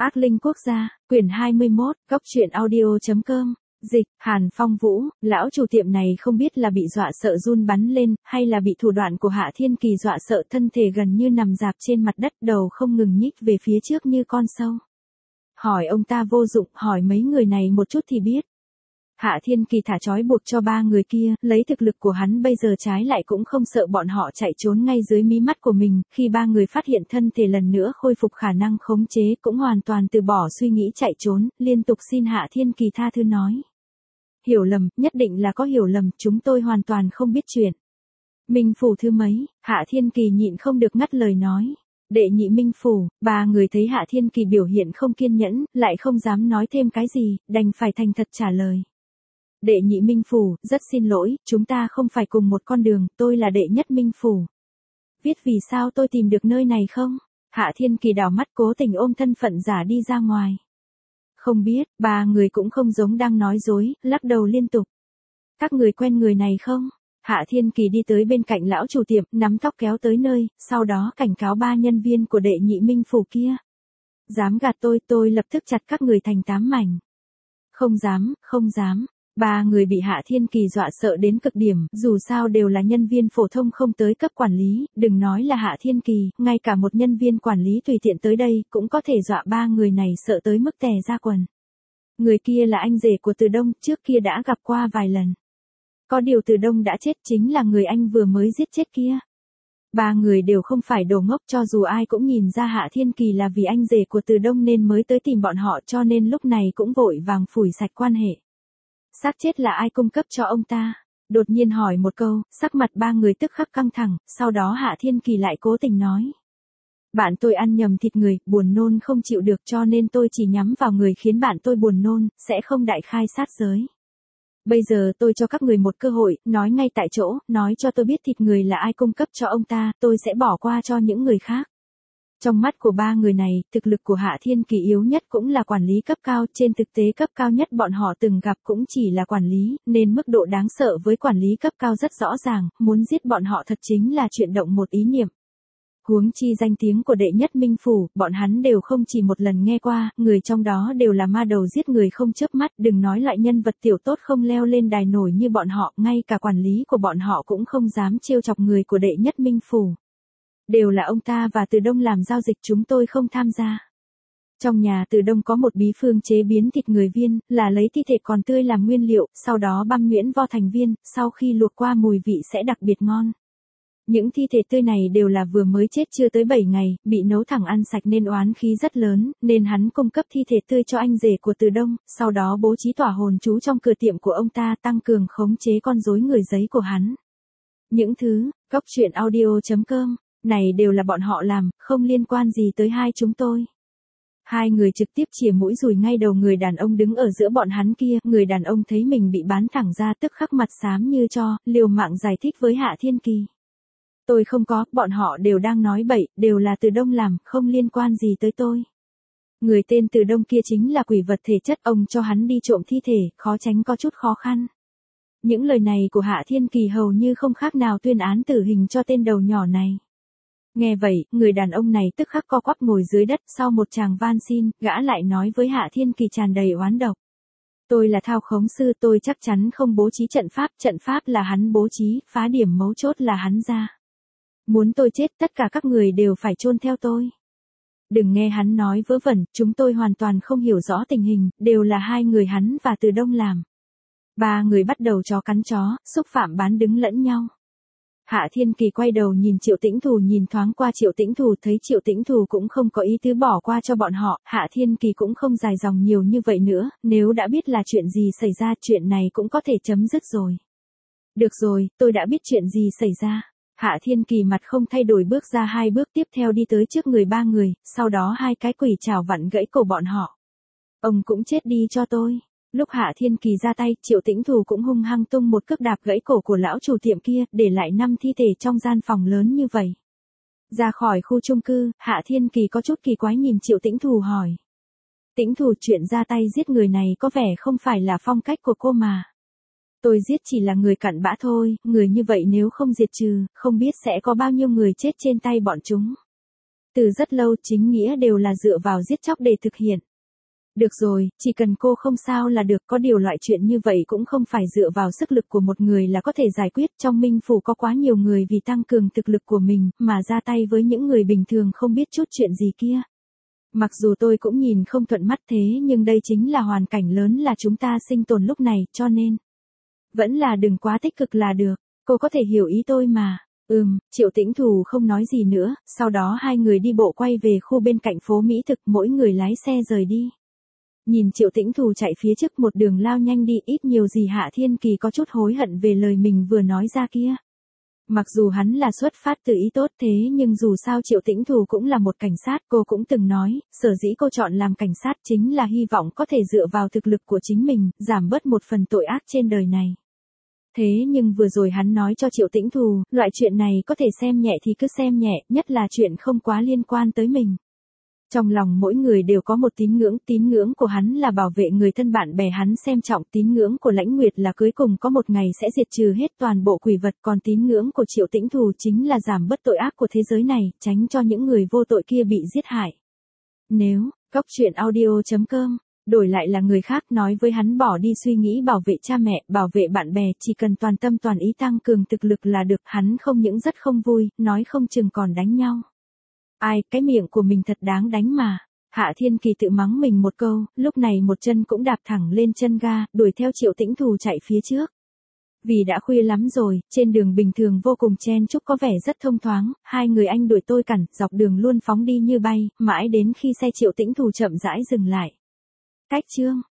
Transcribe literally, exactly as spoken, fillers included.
Ác linh quốc gia, quyển hai mươi mốt, góc truyện audio.com, dịch, Hàn Phong Vũ, lão chủ tiệm này không biết là bị dọa sợ run bắn lên, hay là bị thủ đoạn của Hạ Thiên Kỳ dọa sợ, thân thể gần như nằm dạp trên mặt đất, đầu không ngừng nhích về phía trước như con sâu. Hỏi ông ta vô dụng, hỏi mấy người này một chút thì biết. Hạ Thiên Kỳ thả trói buộc cho ba người kia, lấy thực lực của hắn bây giờ trái lại cũng không sợ bọn họ chạy trốn ngay dưới mí mắt của mình, khi ba người phát hiện thân thể lần nữa khôi phục khả năng khống chế cũng hoàn toàn từ bỏ suy nghĩ chạy trốn, liên tục xin Hạ Thiên Kỳ tha thứ nói. Hiểu lầm, nhất định là có hiểu lầm, chúng tôi hoàn toàn không biết chuyện. Minh phủ thứ mấy, Hạ Thiên Kỳ nhịn không được ngắt lời nói. Đệ nhị Minh phủ, ba người thấy Hạ Thiên Kỳ biểu hiện không kiên nhẫn, lại không dám nói thêm cái gì, đành phải thành thật trả lời. Đệ nhị Minh phủ, rất xin lỗi, chúng ta không phải cùng một con đường, tôi là đệ nhất Minh phủ. Biết vì sao tôi tìm được nơi này không? Hạ Thiên Kỳ đảo mắt cố tình ôm thân phận giả đi ra ngoài. Không biết, ba người cũng không giống đang nói dối, lắc đầu liên tục. Các người quen người này không? Hạ Thiên Kỳ đi tới bên cạnh lão chủ tiệm, nắm tóc kéo tới nơi, sau đó cảnh cáo ba nhân viên của đệ nhị Minh phủ kia. Dám gạt tôi, tôi lập tức chặt các người thành tám mảnh. Không dám, không dám. Ba người bị Hạ Thiên Kỳ dọa sợ đến cực điểm, dù sao đều là nhân viên phổ thông không tới cấp quản lý, đừng nói là Hạ Thiên Kỳ, ngay cả một nhân viên quản lý tùy tiện tới đây, cũng có thể dọa ba người này sợ tới mức tè ra quần. Người kia là anh rể của Từ Đông, trước kia đã gặp qua vài lần. Có điều Từ Đông đã chết, chính là người anh vừa mới giết chết kia. Ba người đều không phải đồ ngốc, cho dù ai cũng nhìn ra Hạ Thiên Kỳ là vì anh rể của Từ Đông nên mới tới tìm bọn họ, cho nên lúc này cũng vội vàng phủi sạch quan hệ. Xác chết là ai cung cấp cho ông ta? Đột nhiên hỏi một câu, sắc mặt ba người tức khắc căng thẳng, sau đó Hạ Thiên Kỳ lại cố tình nói. Bạn tôi ăn nhầm thịt người, buồn nôn không chịu được cho nên tôi chỉ nhắm vào người khiến bạn tôi buồn nôn, sẽ không đại khai sát giới. Bây giờ tôi cho các người một cơ hội, nói ngay tại chỗ, nói cho tôi biết thịt người là ai cung cấp cho ông ta, tôi sẽ bỏ qua cho những người khác. Trong mắt của ba người này, thực lực của Hạ Thiên Kỳ yếu nhất cũng là quản lý cấp cao, trên thực tế cấp cao nhất bọn họ từng gặp cũng chỉ là quản lý, nên mức độ đáng sợ với quản lý cấp cao rất rõ ràng, muốn giết bọn họ thật chính là chuyện động một ý niệm. Huống chi danh tiếng của đệ nhất Minh phủ, bọn hắn đều không chỉ một lần nghe qua, người trong đó đều là ma đầu giết người không chớp mắt, đừng nói loại nhân vật tiểu tốt không leo lên đài nổi như bọn họ, ngay cả quản lý của bọn họ cũng không dám trêu chọc người của đệ nhất Minh phủ. Đều là ông ta và Từ Đông làm giao dịch, chúng tôi không tham gia. Trong nhà Từ Đông có một bí phương chế biến thịt người viên, là lấy thi thể còn tươi làm nguyên liệu, sau đó băm nhuyễn vo thành viên, sau khi luộc qua mùi vị sẽ đặc biệt ngon. Những thi thể tươi này đều là vừa mới chết chưa tới bảy ngày, bị nấu thẳng ăn sạch nên oán khí rất lớn, nên hắn cung cấp thi thể tươi cho anh rể của Từ Đông, sau đó bố trí tỏa hồn chú trong cửa tiệm của ông ta, tăng cường khống chế con rối người giấy của hắn. Những thứ, góc truyện audio.com này đều là bọn họ làm, không liên quan gì tới hai chúng tôi. Hai người trực tiếp chìa mũi dùi ngay đầu người đàn ông đứng ở giữa bọn hắn kia, người đàn ông thấy mình bị bán thẳng ra tức khắc mặt xám như tro, liều mạng giải thích với Hạ Thiên Kỳ. Tôi không có, bọn họ đều đang nói bậy, đều là Từ Đông làm, không liên quan gì tới tôi. Người tên Từ Đông kia chính là quỷ vật thể chất, ông cho hắn đi trộm thi thể, khó tránh có chút khó khăn. Những lời này của Hạ Thiên Kỳ hầu như không khác nào tuyên án tử hình cho tên đầu nhỏ này. Nghe vậy, người đàn ông này tức khắc co quắp ngồi dưới đất, sau một tràng van xin, gã lại nói với Hạ Thiên Kỳ tràn đầy oán độc. Tôi là thao khống sư, tôi chắc chắn không bố trí trận pháp, trận pháp là hắn bố trí, phá điểm mấu chốt là hắn ra. Muốn tôi chết, tất cả các người đều phải chôn theo tôi. Đừng nghe hắn nói vớ vẩn, chúng tôi hoàn toàn không hiểu rõ tình hình, đều là hai người hắn và Từ Đông làm. Ba người bắt đầu chó cắn chó, xúc phạm bán đứng lẫn nhau. Hạ Thiên Kỳ quay đầu nhìn Triệu Tĩnh Thù, nhìn thoáng qua Triệu Tĩnh Thù, thấy Triệu Tĩnh Thù cũng không có ý tứ bỏ qua cho bọn họ, Hạ Thiên Kỳ cũng không dài dòng nhiều như vậy nữa, nếu đã biết là chuyện gì xảy ra, chuyện này cũng có thể chấm dứt rồi. Được rồi, tôi đã biết chuyện gì xảy ra. Hạ Thiên Kỳ mặt không thay đổi bước ra hai bước, tiếp theo đi tới trước người ba người, sau đó hai cái quỷ chảo vặn gãy cổ bọn họ. Ông cũng chết đi cho tôi. Lúc Hạ Thiên Kỳ ra tay, Triệu Tĩnh Thù cũng hung hăng tung một cước đạp gãy cổ của lão chủ tiệm kia, để lại năm thi thể trong gian phòng lớn như vậy. Ra khỏi khu chung cư, Hạ Thiên Kỳ có chút kỳ quái nhìn Triệu Tĩnh Thù hỏi. Tĩnh Thù, chuyện ra tay giết người này có vẻ không phải là phong cách của cô mà. Tôi giết chỉ là người cặn bã thôi, người như vậy nếu không diệt trừ, không biết sẽ có bao nhiêu người chết trên tay bọn chúng. Từ rất lâu chính nghĩa đều là dựa vào giết chóc để thực hiện. Được rồi, chỉ cần cô không sao là được, có điều loại chuyện như vậy cũng không phải dựa vào sức lực của một người là có thể giải quyết. Trong Minh Phủ có quá nhiều người vì tăng cường thực lực của mình mà ra tay với những người bình thường không biết chút chuyện gì kia. Mặc dù tôi cũng nhìn không thuận mắt thế nhưng đây chính là hoàn cảnh lớn là chúng ta sinh tồn lúc này, cho nên vẫn là đừng quá tích cực là được. Cô có thể hiểu ý tôi mà. Ừm, Triệu Tĩnh Thù không nói gì nữa, sau đó hai người đi bộ quay về khu bên cạnh phố Mỹ Thực, mỗi người lái xe rời đi. Nhìn Triệu Tĩnh Thù chạy phía trước một đường lao nhanh đi, ít nhiều gì Hạ Thiên Kỳ có chút hối hận về lời mình vừa nói ra kia. Mặc dù hắn là xuất phát từ ý tốt thế nhưng dù sao Triệu Tĩnh Thù cũng là một cảnh sát, cô cũng từng nói, sở dĩ cô chọn làm cảnh sát chính là hy vọng có thể dựa vào thực lực của chính mình, giảm bớt một phần tội ác trên đời này. Thế nhưng vừa rồi hắn nói cho Triệu Tĩnh Thù, loại chuyện này có thể xem nhẹ thì cứ xem nhẹ, nhất là chuyện không quá liên quan tới mình. Trong lòng mỗi người đều có một tín ngưỡng, tín ngưỡng của hắn là bảo vệ người thân bạn bè hắn xem trọng, tín ngưỡng của Lãnh Nguyệt là cuối cùng có một ngày sẽ diệt trừ hết toàn bộ quỷ vật, còn tín ngưỡng của Triệu Tĩnh Thù chính là giảm bớt tội ác của thế giới này, tránh cho những người vô tội kia bị giết hại. Nếu, Cốc Truyện Audio chấm com, đổi lại là người khác nói với hắn bỏ đi suy nghĩ bảo vệ cha mẹ, bảo vệ bạn bè, chỉ cần toàn tâm toàn ý tăng cường thực lực là được, hắn không những rất không vui, nói không chừng còn đánh nhau. Ai, cái miệng của mình thật đáng đánh mà. Hạ Thiên Kỳ tự mắng mình một câu, lúc này một chân cũng đạp thẳng lên chân ga, đuổi theo Triệu Tĩnh Thù chạy phía trước. Vì đã khuya lắm rồi, trên đường bình thường vô cùng chen chúc có vẻ rất thông thoáng, hai người anh đuổi tôi cản, dọc đường luôn phóng đi như bay, mãi đến khi xe Triệu Tĩnh Thù chậm rãi dừng lại. Cách chương